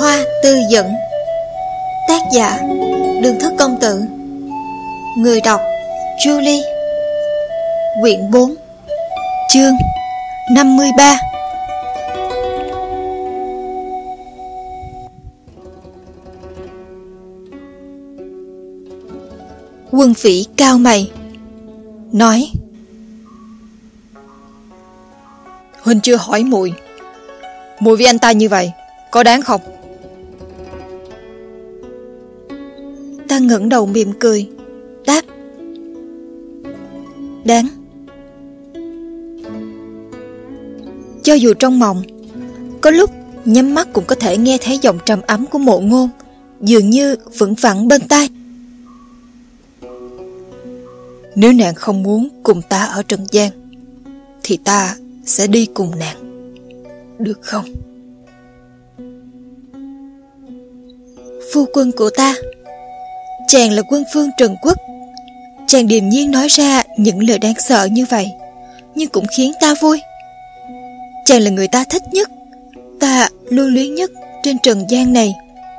Hoa Tư Dẫn. Tác giả Đường Thất Công Tử. Người đọc Julie. Quyển 4, chương 53. Quân Phỉ cao mày nói: Huynh chưa hỏi muội với anh ta như vậy có đáng không? Ta ngẩng đầu mỉm cười đáp: Đáng. Cho dù trong mộng, có lúc nhắm mắt cũng có thể nghe thấy giọng trầm ấm của Mộ Ngôn dường như vững vẳng bên tai. Nếu nàng không muốn cùng ta ở trần gian thì ta sẽ đi cùng nàng, được không? Phu quân của ta, chàng là quân vương Trần Quốc. Chàng điềm nhiên nói ra những lời đáng sợ như vậy, nhưng cũng khiến ta vui. Chàng là người ta thích nhất, ta lưu luyến nhất trên trần gian này.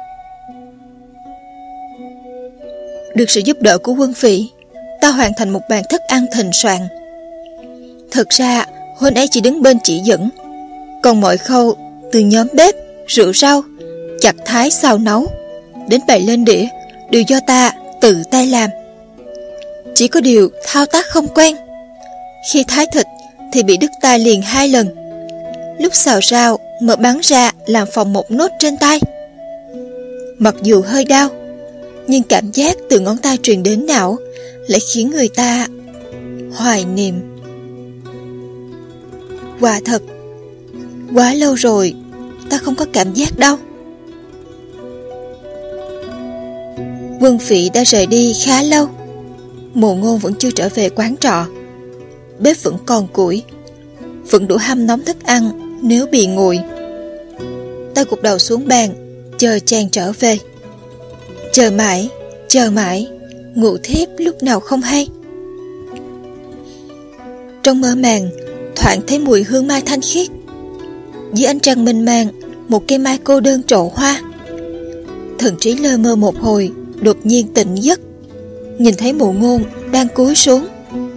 Được sự giúp đỡ của Quân Phỉ, ta hoàn thành một bàn thức ăn thịnh soạn. Thực ra huynh ấy chỉ đứng bên chỉ dẫn, còn mọi khâu từ nhóm bếp, rượu rau, chặt thái xào nấu đến bày lên đĩa đều do ta tự tay làm. Chỉ có điều thao tác không quen. Khi thái thịt thì bị đứt tay liền 2 lần. Lúc xào rau mỡ bắn ra làm phồng một nốt trên tay. Mặc dù hơi đau, nhưng cảm giác từ ngón tay truyền đến não lại khiến người ta hoài niệm. Quả thật, quá lâu rồi ta không có cảm giác đau. Quân Phỉ đã rời đi khá lâu. Mộ Ngôn vẫn chưa trở về quán trọ. Bếp vẫn còn củi, vẫn đủ hâm nóng thức ăn nếu bị nguội. Ta gục đầu xuống bàn chờ chàng trở về. Chờ mãi, ngủ thiếp lúc nào không hay. Trong mơ màng thoảng thấy mùi hương mai thanh khiết. Dưới ánh trăng mênh mang, một cây mai cô đơn trổ hoa. Thần trí lơ mơ một hồi, đột nhiên tỉnh giấc, nhìn thấy Mộ Ngôn đang cúi xuống.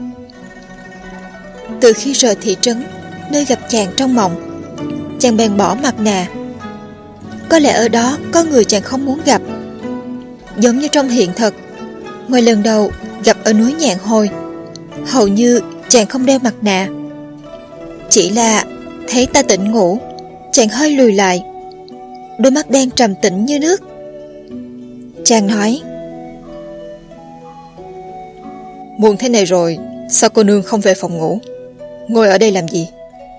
Từ khi rời thị trấn, nơi gặp chàng trong mộng, chàng bèn bỏ mặt nạ. Có lẽ ở đó có người chàng không muốn gặp. Giống như trong hiện thực, ngoài lần đầu gặp ở núi Nhạn Hồi, hầu như chàng không đeo mặt nạ. Chỉ là thấy ta tỉnh ngủ, chàng hơi lùi lại, đôi mắt đen trầm tĩnh như nước. Chàng nói: Muộn thế này rồi, sao cô nương không về phòng ngủ, ngồi ở đây làm gì?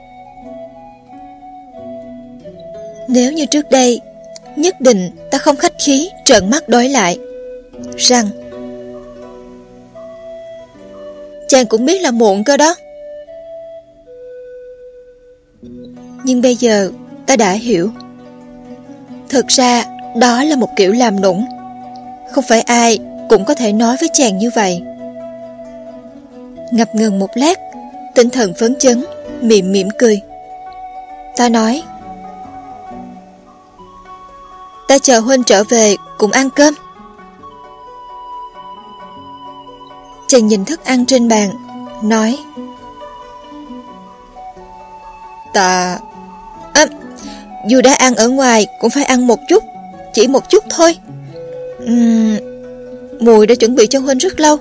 Nếu như trước đây, nhất định ta không khách khí trợn mắt đối lại, rằng chàng cũng biết là muộn cơ đó. Nhưng bây giờ ta đã hiểu. Thực ra đó là một kiểu làm nũng. Không phải ai cũng có thể nói với chàng như vậy. Ngập ngừng một lát, tinh thần phấn chấn, mỉm cười. Ta nói: Ta chờ huynh trở về cùng ăn cơm. Chàng nhìn thức ăn trên bàn, nói: Ta... dù đã ăn ở ngoài cũng phải ăn một chút, chỉ một chút thôi. Muội đã chuẩn bị cho huynh rất lâu.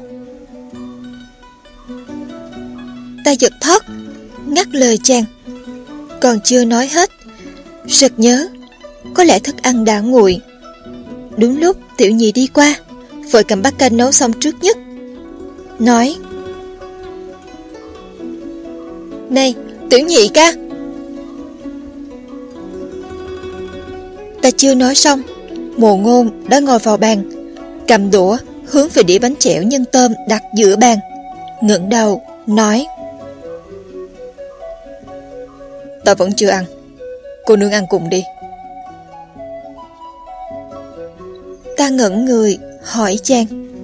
Ta giật thót, ngắt lời chàng. Còn chưa nói hết, sực nhớ có lẽ thức ăn đã nguội. Đúng lúc Tiểu Nhị đi qua, vội cầm bát canh nấu xong trước nhất, nói: Này Tiểu Nhị ca. Ta chưa nói xong, Mộ Ngôn đã ngồi vào bàn, cầm đũa hướng về đĩa bánh chẻo nhân tôm đặt giữa bàn, ngẩng đầu nói: Ta vẫn chưa ăn, cô nương ăn cùng đi. Ta ngẩn người hỏi chàng: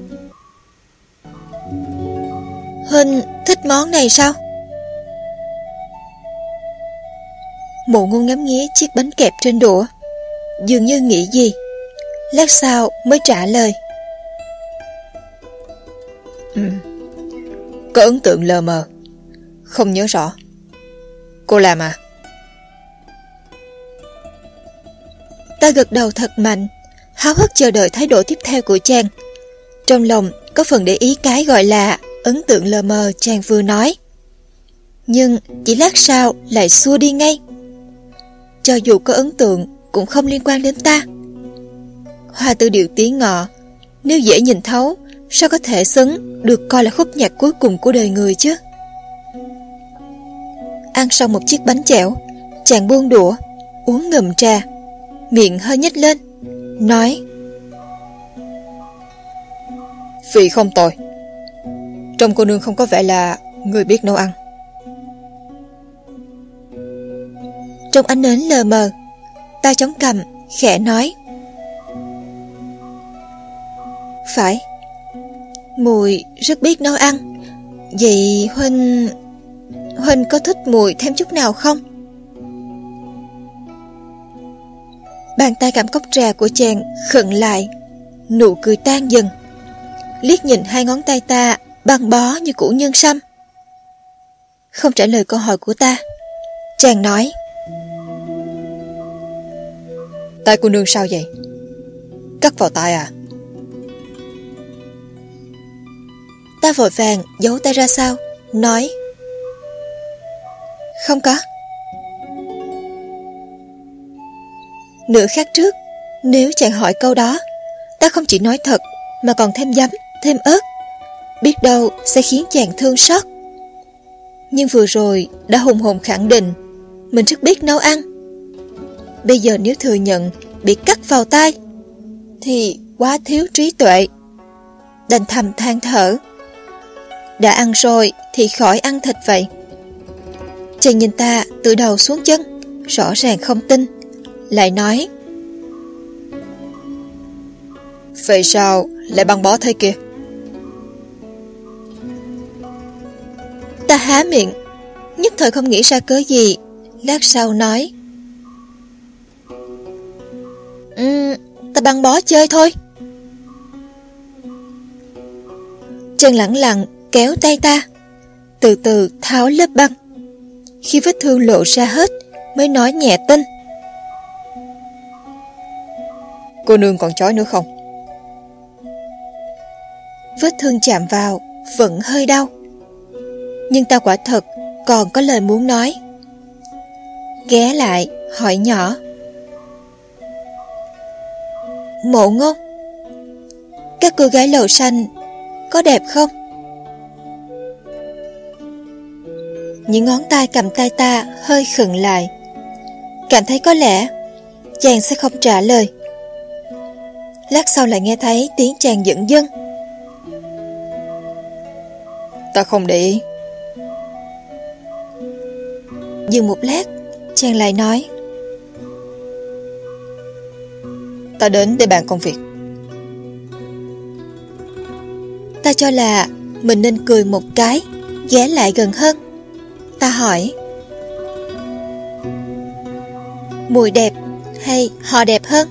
Huynh thích món này sao? Mộ Ngôn ngắm nghía chiếc bánh kẹp trên đũa, dường như nghĩ gì. Lát sau mới trả lời. Có ấn tượng lờ mờ, không nhớ rõ. Cô làm à? Ta gật đầu thật mạnh, háo hức chờ đợi thái độ tiếp theo của chàng. Trong lòng có phần để ý cái gọi là ấn tượng lờ mờ chàng vừa nói. Nhưng chỉ lát sau lại xua đi ngay. Cho dù có ấn tượng cũng không liên quan đến ta. Hoa tư điệu tí ngọ, nếu dễ nhìn thấu, sao có thể xứng được coi là khúc nhạc cuối cùng của đời người chứ? Ăn xong một chiếc bánh chẻo, chàng buông đũa, uống ngụm trà, miệng hơi nhếch lên, nói: Vị không tồi. Trông cô nương không có vẻ là người biết nấu ăn. Trong ánh nến lờ mờ, ta chống cằm, khẽ nói: Phải, mùi rất biết nấu ăn. Vậy Huynh có thích mùi thêm chút nào không? Bàn tay cầm cốc trà của chàng khựng lại, nụ cười tan dần. Liếc nhìn hai ngón tay ta băng bó như củ nhân sâm. Không trả lời câu hỏi của ta, chàng nói: Tay cô nương sao vậy? Cắt vào tay à? Ta vội vàng giấu tay ra sau, nói: Không có. Nửa khắc trước, nếu chàng hỏi câu đó, ta không chỉ nói thật mà còn thêm giấm, thêm ớt, biết đâu sẽ khiến chàng thương xót. Nhưng vừa rồi đã hùng hồn khẳng định mình rất biết nấu ăn. Bây giờ nếu thừa nhận bị cắt vào tay thì quá thiếu trí tuệ. Đành thầm than thở. Đã ăn rồi thì khỏi ăn thịt vậy. Chàng nhìn ta từ đầu xuống chân, rõ ràng không tin, lại nói: Vậy sao lại băng bó thế kia? Ta há miệng, nhất thời không nghĩ ra cớ gì. Lát sau nói: Ta băng bó chơi thôi. Chàng lẳng lặng kéo tay ta, từ từ tháo lớp băng. Khi vết thương lộ ra hết, mới nói nhẹ tinh: Cô nương còn chói nữa không? Vết thương chạm vào vẫn hơi đau, nhưng ta quả thật còn có lời muốn nói. Ghé lại hỏi nhỏ: Mộ Ngôn, các cô gái lầu xanh có đẹp không? Những ngón tay cầm tay ta hơi khựng lại, cảm thấy có lẽ chàng sẽ không trả lời. Lát sau lại nghe thấy tiếng chàng dửng dưng: Ta không để ý. Dừng một lát, chàng lại nói: Ta đến để bàn công việc. Ta cho là mình nên cười một cái, ghé lại gần hơn. Ta hỏi: Mùi đẹp hay họ đẹp hơn?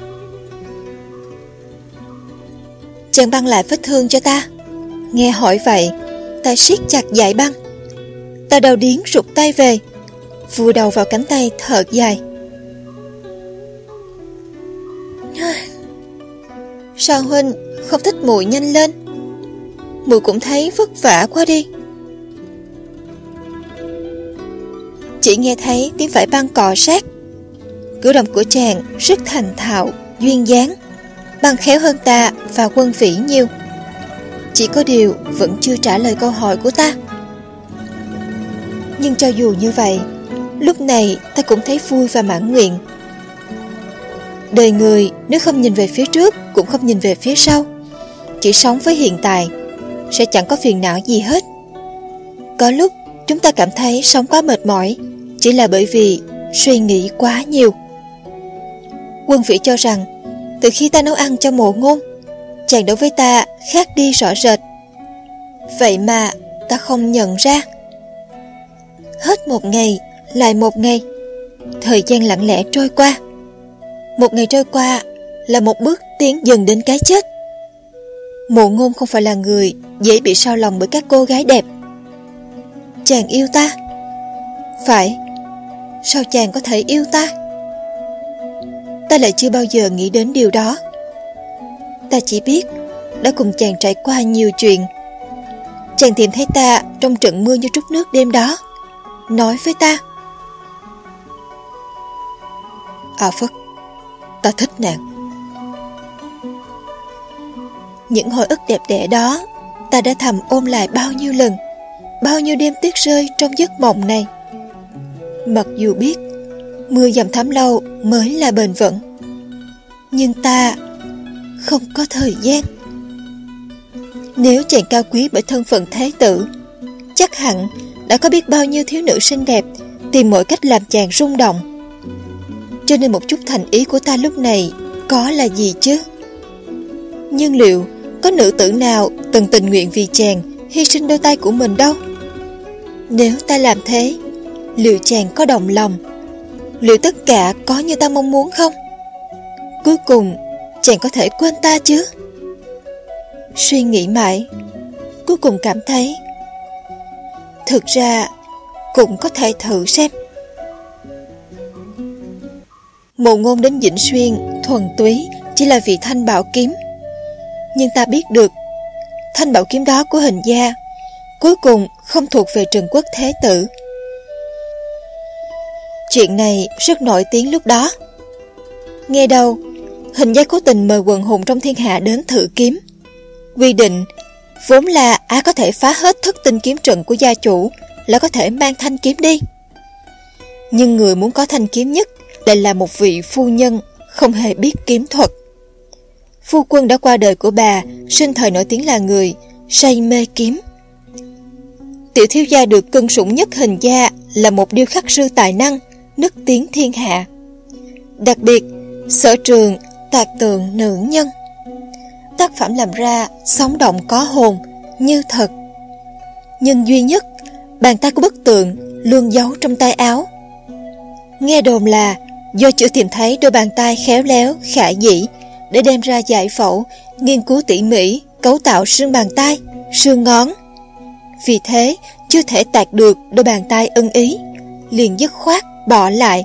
Chàng băng lại vết thương cho ta. Nghe hỏi vậy, ta siết chặt dải băng. Ta đau điếng rụt tay về, vùi đầu vào cánh tay thở dài. Sao huynh không thích muội nhanh lên? Muội cũng thấy vất vả quá đi. Chỉ nghe thấy tiếng vải băng cọ sát. Cử động của chàng rất thành thạo, duyên dáng, băng khéo hơn ta và Quân Vĩ nhiều. Chỉ có điều vẫn chưa trả lời câu hỏi của ta. Nhưng cho dù như vậy, lúc này ta cũng thấy vui và mãn nguyện. Đời người nếu không nhìn về phía trước cũng không nhìn về phía sau, chỉ sống với hiện tại, sẽ chẳng có phiền não gì hết. Có lúc chúng ta cảm thấy sống quá mệt mỏi, chỉ là bởi vì suy nghĩ quá nhiều. Quân Vĩ cho rằng từ khi ta nấu ăn cho Mộ Ngôn, chàng đối với ta khác đi rõ rệt. Vậy mà ta không nhận ra. Hết một ngày lại một ngày, thời gian lặng lẽ trôi qua. Một ngày trôi qua là một bước tiến dần đến cái chết. Mộ Ngôn không phải là người dễ bị sao lòng bởi các cô gái đẹp. Chàng yêu ta? Phải. Sao chàng có thể yêu ta? Ta lại chưa bao giờ nghĩ đến điều đó. Ta chỉ biết đã cùng chàng trải qua nhiều chuyện. Chàng tìm thấy ta trong trận mưa như trút nước đêm đó, nói với ta: A Phất, ta thích nàng. Những hồi ức đẹp đẽ đó ta đã thầm ôm lại bao nhiêu lần, bao nhiêu đêm tuyết rơi trong giấc mộng này. Mặc dù biết mưa dầm thấm lâu mới là bền vững, nhưng ta không có thời gian. Nếu chàng cao quý bởi thân phận thế tử, chắc hẳn đã có biết bao nhiêu thiếu nữ xinh đẹp tìm mọi cách làm chàng rung động. Cho nên một chút thành ý của ta lúc này có là gì chứ? Nhưng liệu có nữ tử nào từng tình nguyện vì chàng hy sinh đôi tay của mình đâu? Nếu ta làm thế, liệu chàng có đồng lòng? Liệu tất cả có như ta mong muốn không? Cuối cùng chàng có thể quên ta chứ? Suy nghĩ mãi, cuối cùng cảm thấy thực ra cũng có thể thử xem. Mộ Ngôn đến Vĩnh Xuyên thuần túy chỉ là vì thanh bảo kiếm. Nhưng ta biết được thanh bảo kiếm đó của Hình gia cuối cùng không thuộc về Trần Quốc Thế Tử. Chuyện này rất nổi tiếng lúc đó. Nghe đâu Hình gia cố tình mời quần hùng trong thiên hạ đến thử kiếm. Quy định vốn là ai có thể phá hết thất tinh kiếm trận của gia chủ là có thể mang thanh kiếm đi. Nhưng người muốn có thanh kiếm nhất lại là một vị phu nhân không hề biết kiếm thuật. Phu quân đã qua đời của bà sinh thời nổi tiếng là người say mê kiếm. Tiểu thiếu gia được cưng sủng nhất Hình gia là một điêu khắc sư tài năng, nức tiếng thiên hạ. Đặc biệt sở trường tạc tượng nữ nhân. Tác phẩm làm ra sống động có hồn, như thật. Nhưng duy nhất, bàn tay của bức tượng luôn giấu trong tay áo. Nghe đồn là do chưa tìm thấy đôi bàn tay khéo léo, khả dĩ để đem ra giải phẫu, nghiên cứu tỉ mỉ cấu tạo xương bàn tay, xương ngón. Vì thế chưa thể tạc được đôi bàn tay ưng ý, liền dứt khoát bỏ lại.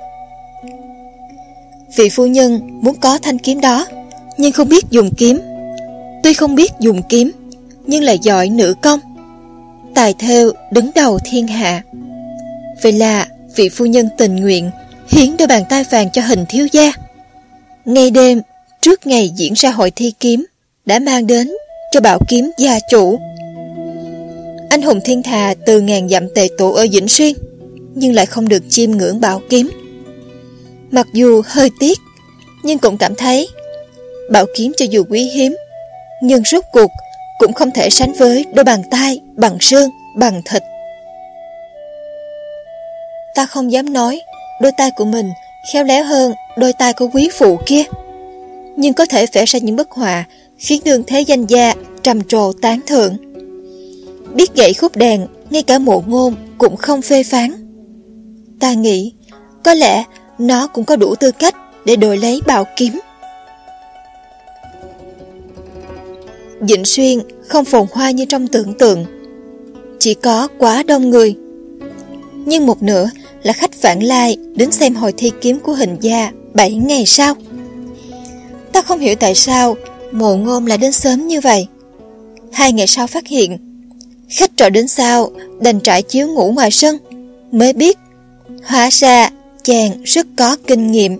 Vị phu nhân muốn có thanh kiếm đó, nhưng không biết dùng kiếm. Tuy không biết dùng kiếm, nhưng lại giỏi nữ công, tài thêu đứng đầu thiên hạ. Vậy là vị phu nhân tình nguyện hiến đôi bàn tay vàng cho Hình thiếu gia. Ngày đêm trước ngày diễn ra hội thi kiếm đã mang đến cho bảo kiếm gia chủ. Anh hùng thiên hà từ ngàn dặm tề tụ ở Vĩnh Xuyên, nhưng lại không được chiêm ngưỡng bảo kiếm. Mặc dù hơi tiếc, nhưng cũng cảm thấy bảo kiếm cho dù quý hiếm, nhưng rốt cuộc cũng không thể sánh với đôi bàn tay bằng xương, bằng thịt. Ta không dám nói đôi tay của mình khéo léo hơn đôi tay của quý phụ kia, nhưng có thể vẽ ra những bức họa khiến đương thế danh gia trầm trồ tán thưởng. Biết gãy khúc đàn, ngay cả Mộ Ngôn cũng không phê phán. Ta nghĩ có lẽ nó cũng có đủ tư cách để đổi lấy bảo kiếm. Vĩnh Xuyên không phồn hoa như trong tưởng tượng, chỉ có quá đông người. Nhưng một nửa là khách vãng lai đến xem hội thi kiếm của Hình gia 7 ngày sau. Ta không hiểu tại sao Mộ Ngôn lại đến sớm như vậy. 2 ngày sau phát hiện khách trọ đến sau đành trải chiếu ngủ ngoài sân, mới biết hóa ra chàng rất có kinh nghiệm.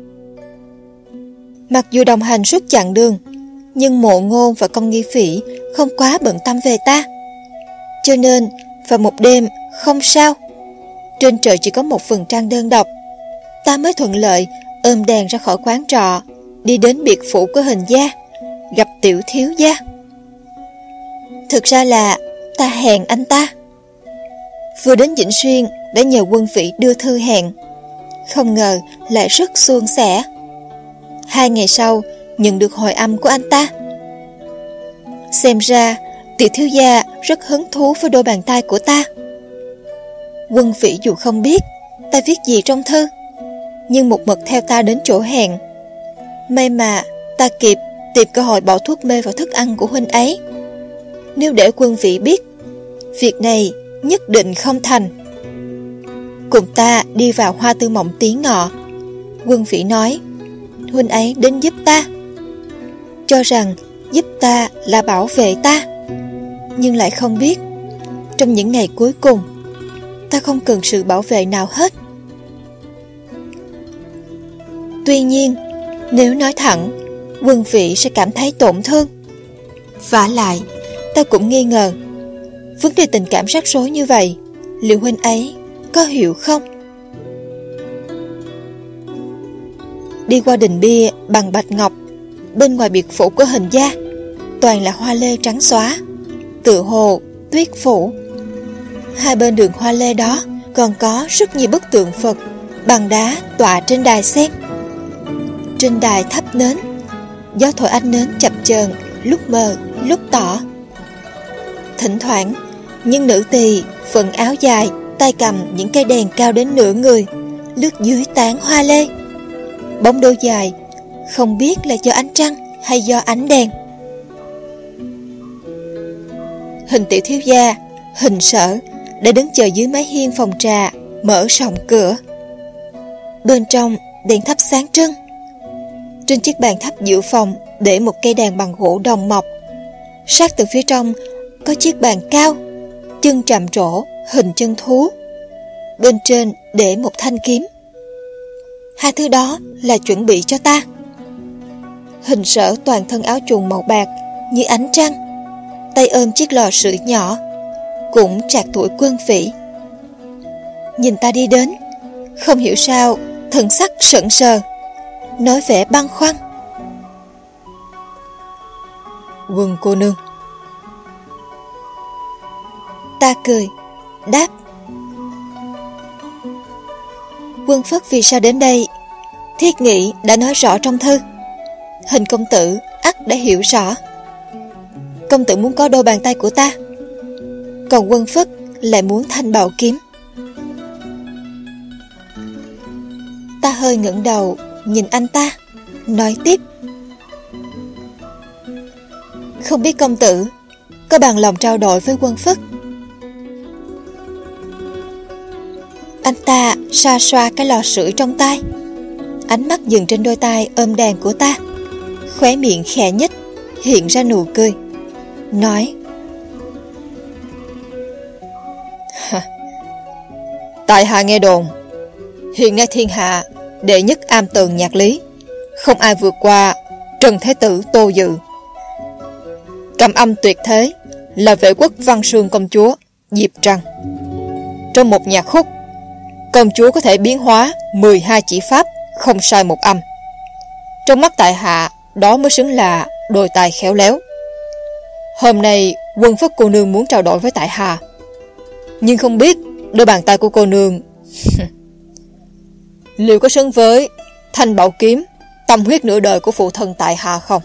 Mặc dù đồng hành suốt chặng đường, nhưng Mộ Ngôn và Công Nghi Phỉ không quá bận tâm về ta. Cho nên vào một đêm không sao, trên trời chỉ có một vầng trăng đơn độc, ta mới thuận lợi ôm đàn ra khỏi quán trọ, đi đến biệt phủ của Hình gia, gặp tiểu thiếu gia. Thực ra là ta hẹn anh ta. Vừa đến Vĩnh Xuyên đã nhờ Quân Phỉ đưa thư hẹn, không ngờ lại rất suôn sẻ. 2 ngày sau nhận được hồi âm của anh ta. Xem ra tiểu thiếu gia rất hứng thú với đôi bàn tay của ta. Quân Phỉ dù không biết ta viết gì trong thư, nhưng một mực theo ta đến chỗ hẹn. May mà ta kịp tìm cơ hội bỏ thuốc mê vào thức ăn của huynh ấy. Nếu để Quân Vĩ biết, việc này nhất định không thành. Cùng ta đi vào Hoa Tư Mộng tí ngọ. Quân Vĩ nói, huynh ấy đến giúp ta, cho rằng giúp ta là bảo vệ ta, nhưng lại không biết trong những ngày cuối cùng ta không cần sự bảo vệ nào hết. Tuy nhiên, nếu nói thẳng, Quân Vĩ sẽ cảm thấy tổn thương. Vả lại, ta cũng nghi ngờ vấn đề tình cảm rắc rối như vậy, liệu huynh ấy có hiểu không? Đi qua đình bia bằng bạch ngọc, bên ngoài biệt phủ của Hình gia toàn là hoa lê trắng xóa, tựa hồ tuyết phủ. Hai bên đường hoa lê đó còn có rất nhiều bức tượng Phật bằng đá tọa trên đài sen. Trên đài thắp nến, gió thổi ánh nến chập chờn, lúc mờ lúc tỏ. Thỉnh thoảng, những nữ tỳ phận áo dài, tay cầm những cây đèn cao đến nửa người, lướt dưới tán hoa lê. Bóng đôi dài, không biết là do ánh trăng hay do ánh đèn. Hình tiểu thiếu gia, Hình Sở đã đứng chờ dưới mái hiên phòng trà, mở rộng cửa. Bên trong đèn thắp sáng trưng. Trên chiếc bàn thắp giữa phòng để một cây đàn bằng gỗ đồng mộc. Sát từ phía trong có chiếc bàn cao, chân trạm trổ, hình chân thú. Bên trên để một thanh kiếm. Hai thứ đó là chuẩn bị cho ta. Hình Sở toàn thân áo choàng màu bạc như ánh trăng, tay ôm chiếc lò sưởi nhỏ, cũng trạc tuổi Quân Vĩ. Nhìn ta đi đến, không hiểu sao thần sắc sững sờ, nói vẻ băn khoăn. Quân cô nương. Ta cười, đáp, Quân Phất vì sao đến đây, Thiết Nghị đã nói rõ trong thư. Hình công tử ắt đã hiểu rõ. Công tử muốn có đôi bàn tay của ta, còn Quân Phất lại muốn thanh bảo kiếm. Ta hơi ngẩng đầu nhìn anh ta, nói tiếp, không biết công tử có bằng lòng trao đổi với Quân Phất. Anh ta xoa xoa cái lò sưởi trong tay, ánh mắt dừng trên đôi tay ôm đàn của ta, khóe miệng khẽ nhếch, hiện ra nụ cười, nói, tại hạ nghe đồn hiện nay thiên hạ đệ nhất am tường nhạc lý, không ai vượt qua Trần Thế Tử Tô Dự. Cầm âm tuyệt thế là Vệ Quốc Văn Sương công chúa Diệp Trăng. Trong một nhạc khúc, công chúa có thể biến hóa 12 chỉ pháp, không sai một âm. Trong mắt tại hạ, đó mới xứng là đôi tài khéo léo. Hôm nay Quân Phất cô nương muốn trao đổi với tại hạ, nhưng không biết đôi bàn tay của cô nương liệu có xứng với thanh bảo kiếm tâm huyết nửa đời của phụ thân tại hạ không?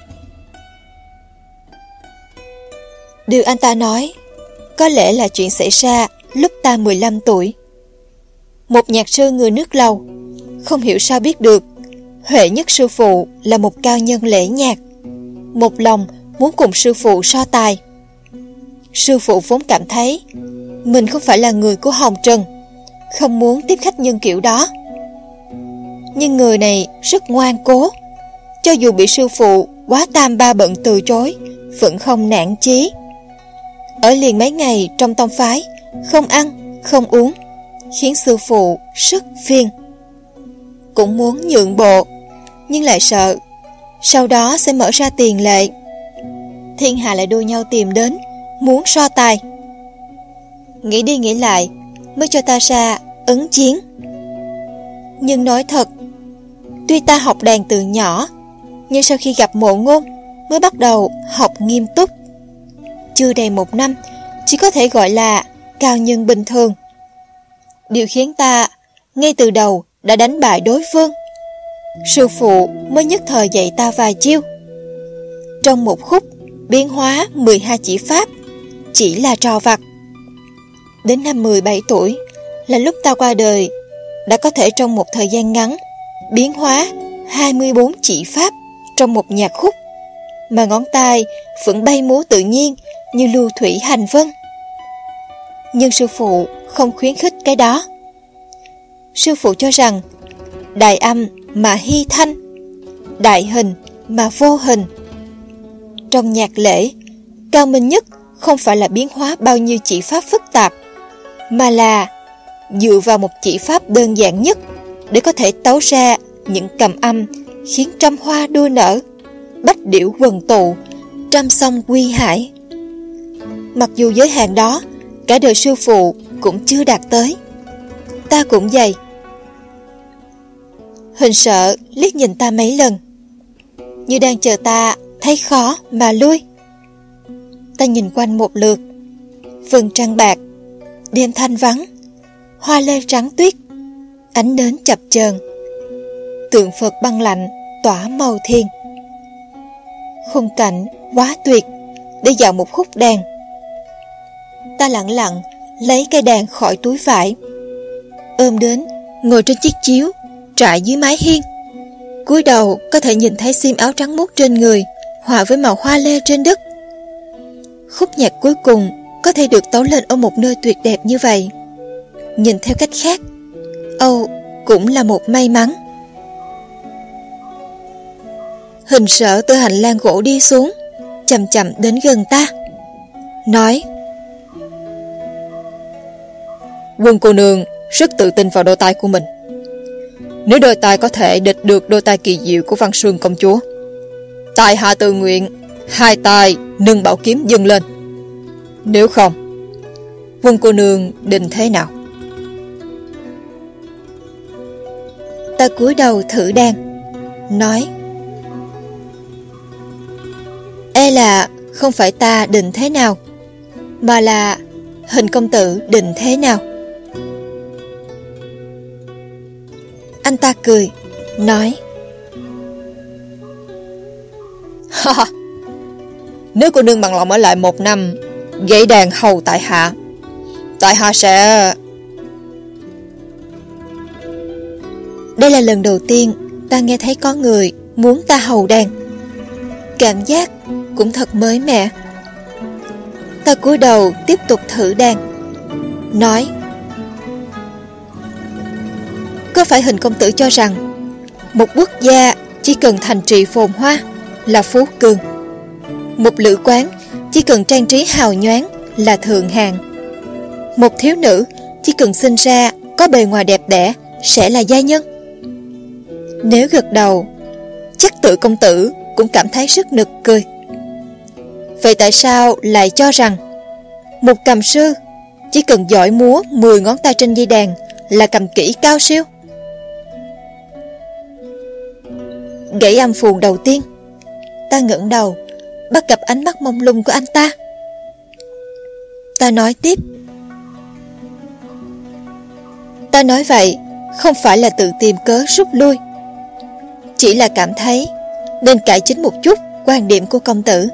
Điều anh ta nói có lẽ là chuyện xảy ra lúc ta 15 tuổi. Một nhạc sư người nước Lầu, không hiểu sao biết được Huệ Nhất sư phụ là một cao nhân lễ nhạc, một lòng muốn cùng sư phụ so tài. Sư phụ vốn cảm thấy mình không phải là người của Hồng Trần, không muốn tiếp khách nhân kiểu đó. Nhưng người này rất ngoan cố, cho dù bị sư phụ quá tam ba bận từ chối, vẫn không nản chí. Ở liền mấy ngày trong tông phái, không ăn, không uống, khiến sư phụ rất phiền. Cũng muốn nhượng bộ, nhưng lại sợ sau đó sẽ mở ra tiền lệ. Thiên hạ lại đua nhau tìm đến, muốn so tài. Nghĩ đi nghĩ lại, mới cho ta ra ứng chiến. Nhưng nói thật, tuy ta học đàn từ nhỏ, nhưng sau khi gặp Mộ Ngôn mới bắt đầu học nghiêm túc. Chưa đầy 1 năm, chỉ có thể gọi là cao nhân bình thường. Điều khiến ta ngay từ đầu đã đánh bại đối phương, sư phụ mới nhất thời dạy ta vài chiêu. Trong một khúc biến hóa 12 chỉ pháp chỉ là trò vặt. Đến năm 17 tuổi là lúc ta qua đời, đã có thể trong một thời gian ngắn biến hóa 24 chỉ pháp trong một nhạc khúc, mà ngón tay vẫn bay múa tự nhiên như lưu thủy hành vân. Nhưng sư phụ không khuyến khích cái đó. Sư phụ cho rằng đại âm mà hy thanh, đại hình mà vô hình. Trong nhạc lễ, cao minh nhất không phải là biến hóa bao nhiêu chỉ pháp phức tạp, mà là dựa vào một chỉ pháp đơn giản nhất để có thể tấu ra những cầm âm khiến trăm hoa đua nở, bách điểu quần tụ, trăm sông quy hải. Mặc dù giới hạn đó cả đời sư phụ cũng chưa đạt tới. Ta cũng vậy. Hình Sợ liếc nhìn ta mấy lần, như đang chờ ta thấy khó mà lui. Ta nhìn quanh một lượt. Vầng trăng bạc, đêm thanh vắng, hoa lê trắng tuyết, ánh nến chập chờn, tượng Phật băng lạnh tỏa màu thiên. Khung cảnh quá tuyệt để dạo một khúc đàn. Ta lặng lặng lấy cây đàn khỏi túi vải, ôm đến ngồi trên chiếc chiếu trải dưới mái hiên. Cúi đầu có thể nhìn thấy xiêm áo trắng muốt trên người hòa với màu hoa lê trên đất. Khúc nhạc cuối cùng có thể được tấu lên ở một nơi tuyệt đẹp như vậy. Nhìn theo cách khác, Âu cũng là một may mắn. Hình Sợ từ hành lang gỗ đi xuống, chậm chậm đến gần ta, nói: Quân cô nương rất tự tin vào đôi tay của mình. Nếu đôi tay có thể địch được đôi tay kỳ diệu của Văn Sương công chúa, tại hạ tự nguyện hai tay nâng bảo kiếm dâng lên. Nếu không, quân cô nương định thế nào? Ta cúi đầu thử đàn, nói: E là không phải ta định thế nào, mà là Hình công tử định thế nào. Anh ta cười, nói: Nếu cô nương bằng lòng ở lại 1 năm gãy đàn hầu tại hạ sẽ... Đây là lần đầu tiên ta nghe thấy có người muốn ta hầu đàn. Cảm giác cũng thật mới mẻ. Ta cúi đầu tiếp tục thử đàn, nói: Có phải Hình công tử cho rằng một quốc gia chỉ cần thành trì phồn hoa là phú cường, một lữ quán chỉ cần trang trí hào nhoáng là thượng hạng, một thiếu nữ chỉ cần sinh ra có bề ngoài đẹp đẽ sẽ là giai nhân? Nếu gật đầu, chắc tự công tử cũng cảm thấy rất nực cười. Vậy tại sao lại cho rằng một cầm sư chỉ cần giỏi múa 10 ngón tay trên dây đàn là cầm kỹ cao siêu? Gãy âm phù đầu tiên, ta ngẩng đầu bắt gặp ánh mắt mông lung của anh ta. Ta nói tiếp: Ta nói vậy không phải là tự tìm cớ rút lui, chỉ là cảm thấy nên cải chính một chút quan điểm của công tử.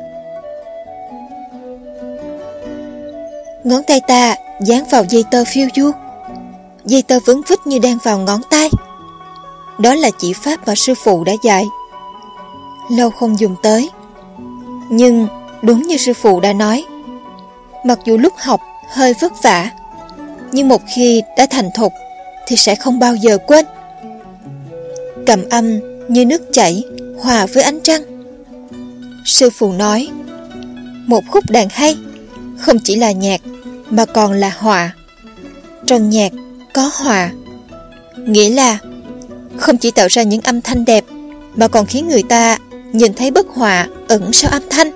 Ngón tay ta dán vào dây tơ phiêu du, dây tơ vững vít như đang vào ngón tay. Đó là chỉ pháp mà sư phụ đã dạy. Lâu không dùng tới, nhưng đúng như sư phụ đã nói, mặc dù lúc học hơi vất vả, nhưng một khi đã thành thục thì sẽ không bao giờ quên. Cầm âm như nước chảy hòa với ánh trăng. Sư phụ nói, một khúc đàn hay không chỉ là nhạc mà còn là họa. Trong nhạc có họa, nghĩa là không chỉ tạo ra những âm thanh đẹp mà còn khiến người ta nhìn thấy bức họa ẩn sau âm thanh.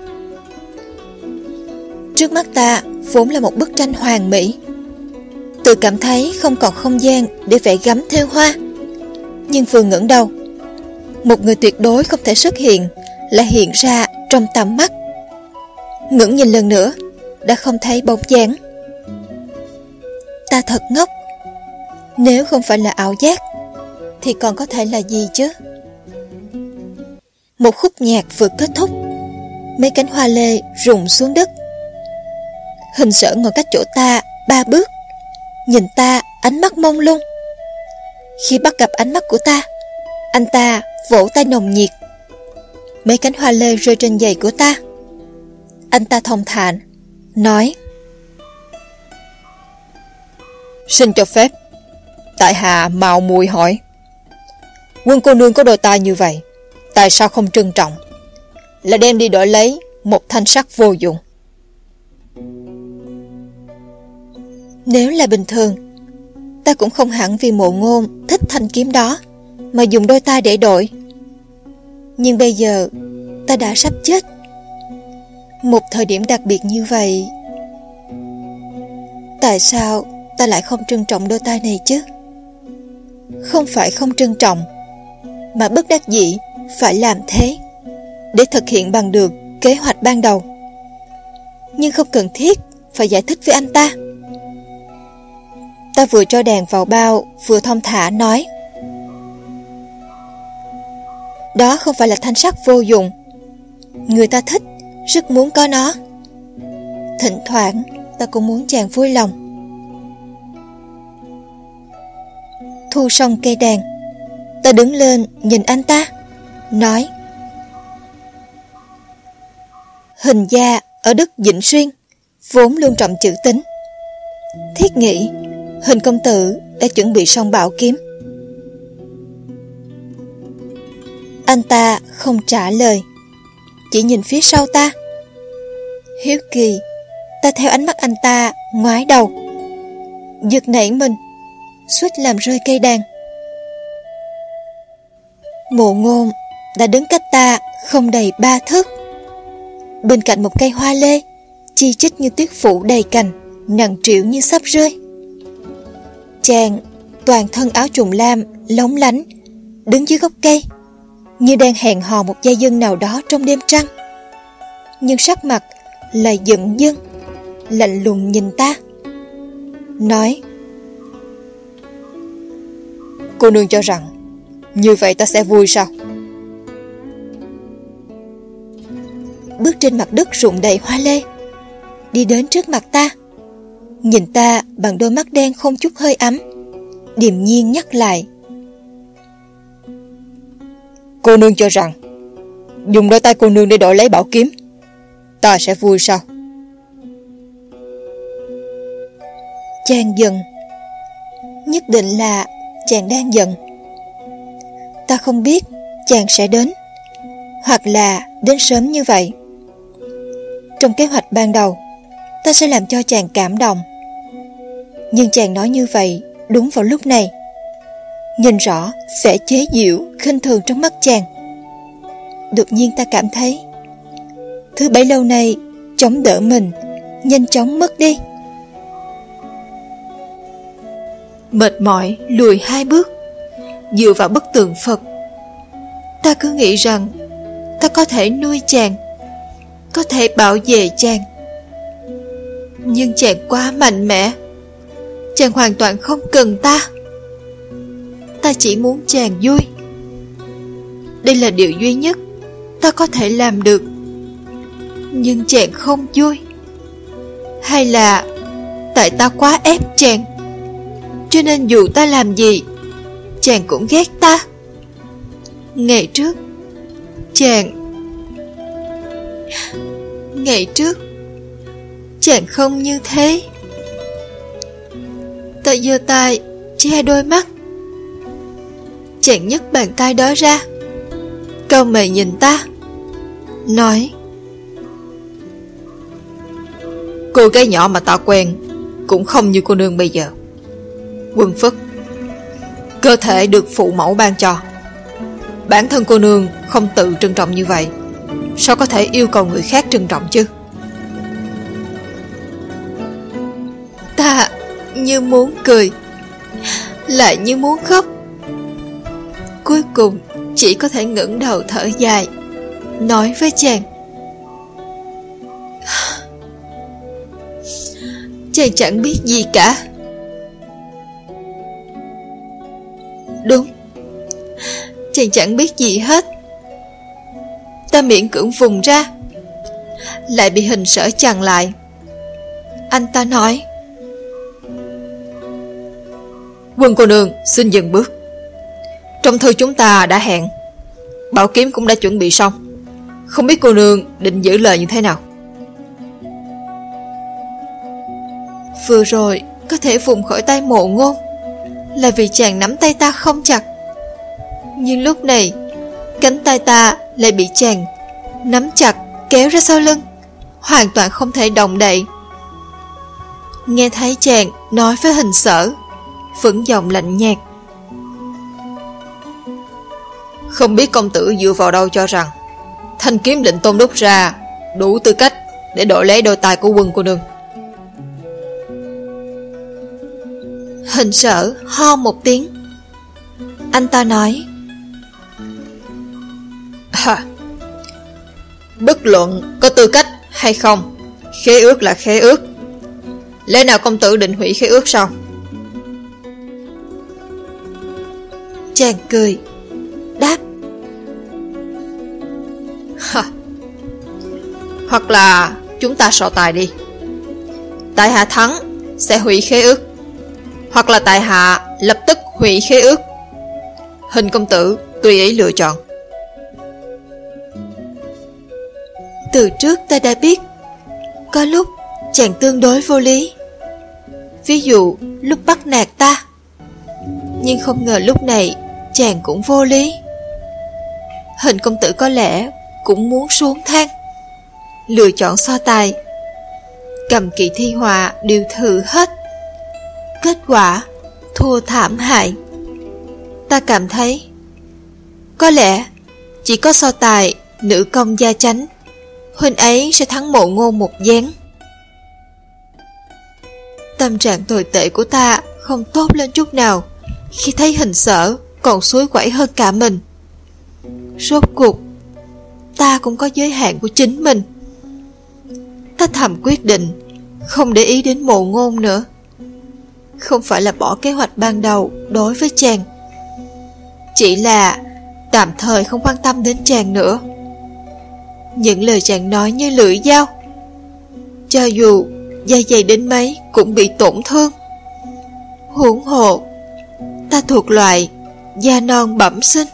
Trước mắt ta vốn là một bức tranh hoàn mỹ, tự cảm thấy không còn không gian để vẽ gấm thêu hoa. Nhưng vừa ngẩng đầu, một người tuyệt đối không thể xuất hiện lại hiện ra trong tầm mắt. Ngẩng nhìn lần nữa đã không thấy bóng dáng. Ta thật ngốc. Nếu không phải là ảo giác thì còn có thể là gì chứ? Một khúc nhạc vừa kết thúc, mấy cánh hoa lê rụng xuống đất. Hình Sở ngồi cách chỗ ta 3 bước, nhìn ta ánh mắt mông lung. Khi bắt gặp ánh mắt của ta, anh ta vỗ tay nồng nhiệt. Mấy cánh hoa lê rơi trên giày của ta. Anh ta thông thả nói: Xin cho phép, tại hạ mạo muội hỏi, Quân cô nương có đôi tay như vậy, tại sao không trân trọng, là đem đi đổi lấy một thanh sắt vô dụng? Nếu là bình thường, ta cũng không hẳn vì Mộ Ngôn thích thanh kiếm đó mà dùng đôi tay để đổi. Nhưng bây giờ ta đã sắp chết. Một thời điểm đặc biệt như vậy, tại sao ta lại không trân trọng đôi tay này chứ? Không phải không trân trọng, mà bất đắc dĩ phải làm thế để thực hiện bằng được kế hoạch ban đầu. Nhưng không cần thiết phải giải thích với anh ta. Ta vừa cho đèn vào bao, vừa thong thả nói: Đó không phải là thanh sắt vô dụng. Người ta thích, rất muốn có nó. Thỉnh thoảng ta cũng muốn chàng vui lòng. Thu xong cây đàn, ta đứng lên nhìn anh ta, nói: Hình gia ở đất Vĩnh Xuyên vốn luôn trọng chữ tín. Thiết nghĩ Hình công tử đã chuẩn bị xong bảo kiếm. Anh ta không trả lời, chỉ nhìn phía sau ta. Hiếu kỳ, ta theo ánh mắt anh ta ngoái đầu, giật nảy mình, suýt làm rơi cây đàn. Mộ Ngôn đã đứng cách ta không đầy 3 thước, bên cạnh một cây hoa lê chi chít như tuyết phủ đầy cành, nặng trĩu như sắp rơi. Chàng toàn thân áo trùng lam lóng lánh, đứng dưới gốc cây như đang hẹn hò một gia dân nào đó trong đêm trăng. Nhưng sắc mặt lại giận dưng, lạnh lùng nhìn ta, nói: Cô nương cho rằng như vậy ta sẽ vui sao? Bước trên mặt đất rụng đầy hoa lê, đi đến trước mặt ta, nhìn ta bằng đôi mắt đen không chút hơi ấm, điềm nhiên nhắc lại: Cô nương cho rằng dùng đôi tay cô nương để đổi lấy bảo kiếm, ta sẽ vui sao? Chàng giận. Nhất định là chàng đang giận. Ta không biết chàng sẽ đến, hoặc là đến sớm như vậy. Trong kế hoạch ban đầu, ta sẽ làm cho chàng cảm động. Nhưng chàng nói như vậy đúng vào lúc này. Nhìn rõ vẻ chế giễu, khinh thường trong mắt chàng. Đột nhiên ta cảm thấy thứ bấy lâu nay chống đỡ mình nhanh chóng mất đi. Mệt mỏi lùi 2 bước, dựa vào bức tượng Phật. Ta cứ nghĩ rằng ta có thể nuôi chàng, có thể bảo vệ chàng. Nhưng chàng quá mạnh mẽ. Chàng hoàn toàn không cần ta. Ta chỉ muốn chàng vui. Đây là điều duy nhất ta có thể làm được. Nhưng chàng không vui. Hay là tại ta quá ép chàng, cho nên dù ta làm gì, chàng cũng ghét ta. Ngày trước chàng không như thế. Ta giơ tay che đôi mắt. Chàng nhấc bàn tay đó ra, cau mày nhìn ta, nói: Cô gái nhỏ mà ta quen cũng không như cô nương bây giờ. Quân Phất, cơ thể được phụ mẫu ban cho. Bản thân cô nương không tự trân trọng như vậy, sao có thể yêu cầu người khác trân trọng chứ? Ta như muốn cười, lại như muốn khóc. Cuối cùng chỉ có thể ngẩng đầu thở dài, nói với chàng: Chàng chẳng biết gì cả. Đúng, chàng chẳng biết gì hết. Ta miễn cưỡng vùng ra, lại bị Hình Sở chặn lại. Anh ta nói: Quân cô nương xin dừng bước. Trong thư chúng ta đã hẹn, bảo kiếm cũng đã chuẩn bị xong. Không biết cô nương định giữ lời như thế nào? Vừa rồi có thể vùng khỏi tay Mộ Ngôn là vì chàng nắm tay ta không chặt, nhưng lúc này cánh tay ta lại bị chàng nắm chặt kéo ra sau lưng, hoàn toàn không thể động đậy. Nghe thấy chàng nói với Hình Sở, vẫn giọng lạnh nhạt: Không biết công tử dựa vào đâu cho rằng thanh kiếm định Tôn đúc ra đủ tư cách để đổi lấy đôi tay của Quân cô nương? Hình Sở ho một tiếng. Anh ta nói: Bất luận có tư cách hay không, khế ước là khế ước. Lẽ nào công tử định hủy khế ước sao? Chàng cười đáp: Hoặc là chúng ta so tài đi. Tại hạ thắng sẽ hủy khế ước, hoặc là tại hạ lập tức hủy khế ước. Hình công tử tùy ý lựa chọn. Từ trước ta đã biết có lúc chàng tương đối vô lý, ví dụ lúc bắt nạt ta, nhưng không ngờ lúc này chàng cũng vô lý. Hình công tử có lẽ cũng muốn xuống thang, lựa chọn so tài. Cầm kỳ thi họa đều thử hết, kết quả thua thảm hại. Ta cảm thấy có lẽ chỉ có so tài nữ công gia chánh, huynh ấy sẽ thắng Mộ Ngôn một ván. Tâm trạng tồi tệ của ta không tốt lên chút nào khi thấy Hình Sở còn suối quẩy hơn cả mình. Rốt cuộc ta cũng có giới hạn của chính mình. Ta thầm quyết định không để ý đến Mộ Ngôn nữa. Không phải là bỏ kế hoạch ban đầu đối với chàng, chỉ là tạm thời không quan tâm đến chàng nữa. Những lời chàng nói như lưỡi dao, cho dù da dày đến mấy cũng bị tổn thương. Huống hồ ta thuộc loại da non bẩm sinh.